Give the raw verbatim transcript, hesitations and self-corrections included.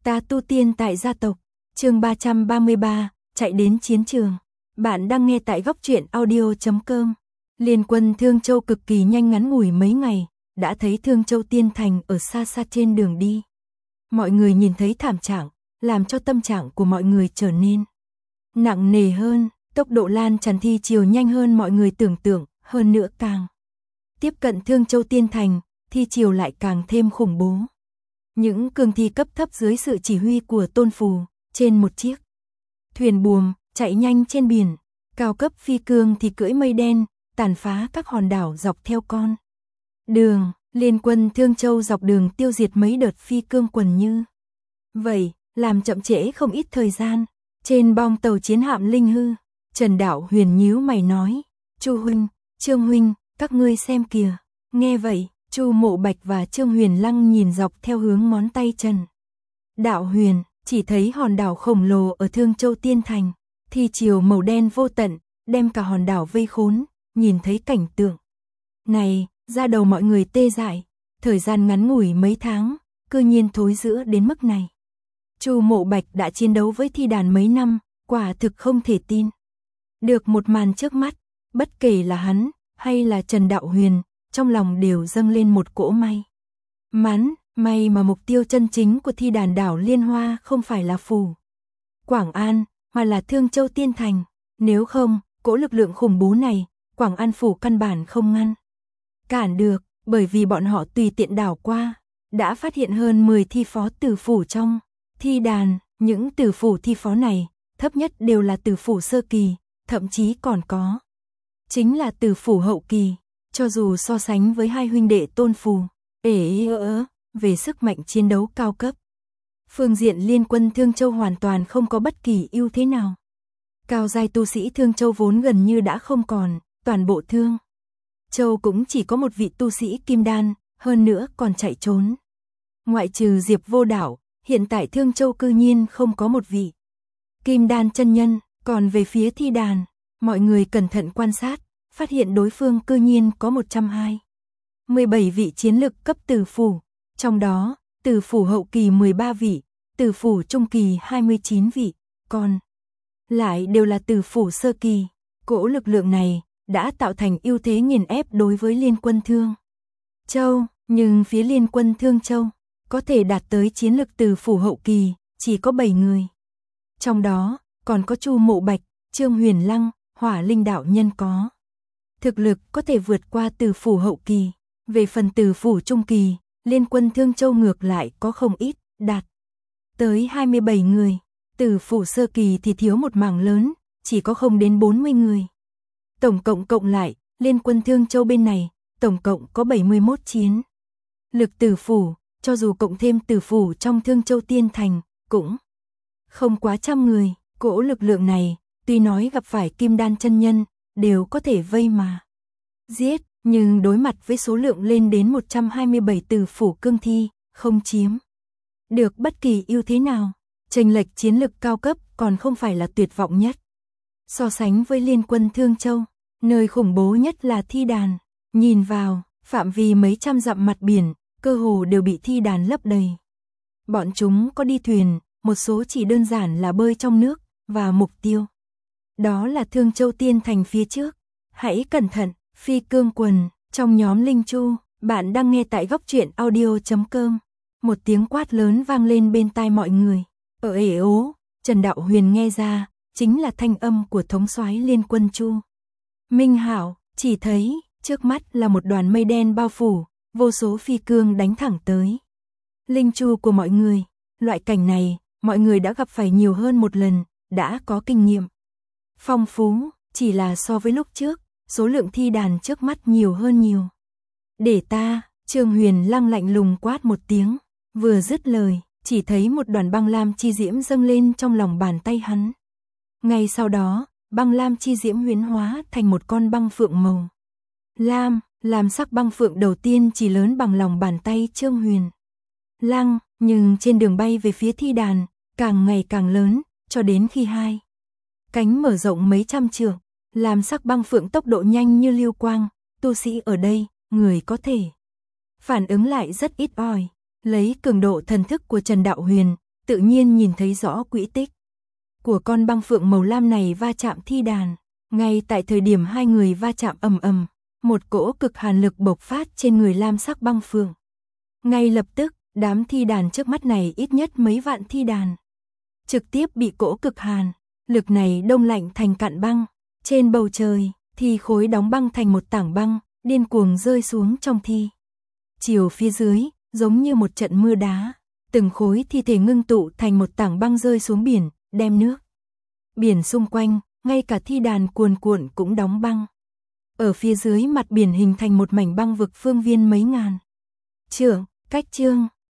Ta tu tiên tại gia tộc, chương ba trăm ba mươi ba, chạy đến chiến trường. Bạn đang nghe tại góc truyện audio chấm com. Liên quân Thương Châu cực kỳ nhanh, ngắn ngủi mấy ngày, đã thấy Thương Châu Tiên Thành ở xa xa trên đường đi. Mọi người nhìn thấy thảm trạng, làm cho tâm trạng của mọi người trở nên nặng nề hơn, tốc độ lan tràn thi triều nhanh hơn mọi người tưởng tượng, hơn nữa càng tiếp cận Thương Châu Tiên Thành, thi triều lại càng thêm khủng bố. Những cương thi cấp thấp dưới sự chỉ huy của Tôn Phù, trên một chiếc thuyền buồm, chạy nhanh trên biển, cao cấp phi cương thì cưỡi mây đen, tàn phá các hòn đảo dọc theo con đường. Liên quân Thương Châu dọc đường tiêu diệt mấy đợt phi cương quần như vậy, làm chậm trễ không ít thời gian. Trên bong tàu chiến hạm Linh Hư, Trần Đạo Huyền nhíu mày nói, Chu huynh, Trương huynh, các ngươi xem kìa. Nghe vậy, Chu Mộ Bạch và Trương Huyền Lăng nhìn dọc theo hướng ngón tay Trần Đạo Huyền, chỉ thấy hòn đảo khổng lồ ở Thương Châu Tiên Thành, thi triều màu đen vô tận, đem cả hòn đảo vây khốn. Nhìn thấy cảnh tượng này, da đầu mọi người tê dại, thời gian ngắn ngủi mấy tháng, cư nhiên thối rữa đến mức này. Chu Mộ Bạch đã chiến đấu với thi đàn mấy năm, quả thực không thể tin được một màn trước mắt, bất kể là hắn hay là Trần Đạo Huyền, trong lòng đều dâng lên một cỗ may mắn, may mà mục tiêu chân chính của thi đàn đảo Liên Hoa không phải là Phủ Quảng An, mà là Thương Châu Tiên Thành. Nếu không, cỗ lực lượng khủng bố này, Quảng An Phủ căn bản không ngăn cản được, bởi vì bọn họ tùy tiện đảo qua, đã phát hiện hơn mười thi phó tử phủ trong thi đàn. Những tử phủ thi phó này, thấp nhất đều là tử phủ sơ kỳ, thậm chí còn có chính là tử phủ hậu kỳ. Cho dù so sánh với hai huynh đệ Tôn Phù, ế ỡ, về sức mạnh chiến đấu cao cấp, phương diện liên quân Thương Châu hoàn toàn không có bất kỳ ưu thế nào. Cao giai tu sĩ Thương Châu vốn gần như đã không còn, toàn bộ Thương Châu cũng chỉ có một vị tu sĩ kim đan, hơn nữa còn chạy trốn. Ngoại trừ Diệp Vô Đảo, hiện tại Thương Châu cư nhiên không có một vị kim đan chân nhân. Còn về phía thi đàn, mọi người cẩn thận quan sát, phát hiện đối phương cư nhiên có một trăm hai mươi bảy vị chiến lực cấp tử phủ, trong đó, tử phủ hậu kỳ mười ba vị, tử phủ trung kỳ hai mươi chín vị, còn lại đều là tử phủ sơ kỳ. Cỗ lực lượng này đã tạo thành ưu thế nghiền ép đối với liên quân Thương Châu, nhưng phía liên quân Thương Châu có thể đạt tới chiến lực tử phủ hậu kỳ chỉ có bảy người. Trong đó, còn có Chu Mộ Bạch, Trương Huyền Lăng, Hỏa Linh đạo nhân có thực lực có thể vượt qua tử phủ hậu kỳ. Về phần tử phủ trung kỳ, liên quân Thương Châu ngược lại có không ít, đạt tới hai mươi bảy người. Tử phủ sơ kỳ thì thiếu một mảng lớn, chỉ có không đến bốn mươi người. Tổng cộng cộng lại, liên quân Thương Châu bên này, tổng cộng có bảy mươi mốt chiến lực tử phủ, cho dù cộng thêm tử phủ trong Thương Châu Tiên Thành, cũng không quá trăm người. Cỗ lực lượng này, tuy nói gặp phải kim đan chân nhân, đều có thể vây mà giết, nhưng đối mặt với số lượng lên đến một trăm hai mươi bảy tử phủ cương thi, không chiếm được bất kỳ ưu thế nào. Chênh lệch chiến lực cao cấp còn không phải là tuyệt vọng nhất. So sánh với liên quân Thương Châu, nơi khủng bố nhất là thi đàn. Nhìn vào, phạm vi mấy trăm dặm mặt biển, cơ hồ đều bị thi đàn lấp đầy. Bọn chúng có đi thuyền, một số chỉ đơn giản là bơi trong nước, và mục tiêu đó là Thương Châu Tiên Thành phía trước. Hãy cẩn thận, phi cương quần, trong nhóm Linh Chu. Bạn đang nghe tại góc truyện audio chấm com. Một tiếng quát lớn vang lên bên tai mọi người. Ở ể ố, Trần Đạo Huyền nghe ra, chính là thanh âm của thống soái liên quân Chu Minh Hảo. Chỉ thấy, trước mắt là một đoàn mây đen bao phủ, vô số phi cương đánh thẳng tới Linh Chu của mọi người. Loại cảnh này, mọi người đã gặp phải nhiều hơn một lần, đã có kinh nghiệm phong phú, chỉ là so với lúc trước, số lượng thi đàn trước mắt nhiều hơn nhiều. Để ta, Trương Huyền Lăng lạnh lùng quát một tiếng, vừa dứt lời, chỉ thấy một đoàn băng lam chi diễm dâng lên trong lòng bàn tay hắn. Ngay sau đó, băng lam chi diễm huyễn hóa thành một con băng phượng màu lam, lam sắc băng phượng đầu tiên chỉ lớn bằng lòng bàn tay Trương Huyền Lăng, nhưng trên đường bay về phía thi đàn, càng ngày càng lớn, cho đến khi hai cánh mở rộng mấy trăm trượng. Lam sắc băng phượng tốc độ nhanh như lưu quang, tu sĩ ở đây, người có thể phản ứng lại rất ít ỏi. Lấy cường độ thần thức của Trần Đạo Huyền, tự nhiên nhìn thấy rõ quỹ tích của con băng phượng màu lam này va chạm thi đàn. Ngay tại thời điểm hai người va chạm ầm ầm, một cỗ cực hàn lực bộc phát trên người lam sắc băng phượng. Ngay lập tức, đám thi đàn trước mắt này ít nhất mấy vạn thi đàn trực tiếp bị cỗ cực hàn lực này đông lạnh thành cặn băng. Trên bầu trời, thi khối đóng băng thành một tảng băng, điên cuồng rơi xuống trong thi chiều phía dưới, giống như một trận mưa đá. Từng khối thi thể ngưng tụ thành một tảng băng rơi xuống biển, đem nước biển xung quanh, ngay cả thi đàn cuồn cuộn cũng đóng băng. Ở phía dưới mặt biển hình thành một mảnh băng vực phương viên mấy ngàn trượng, cách chương.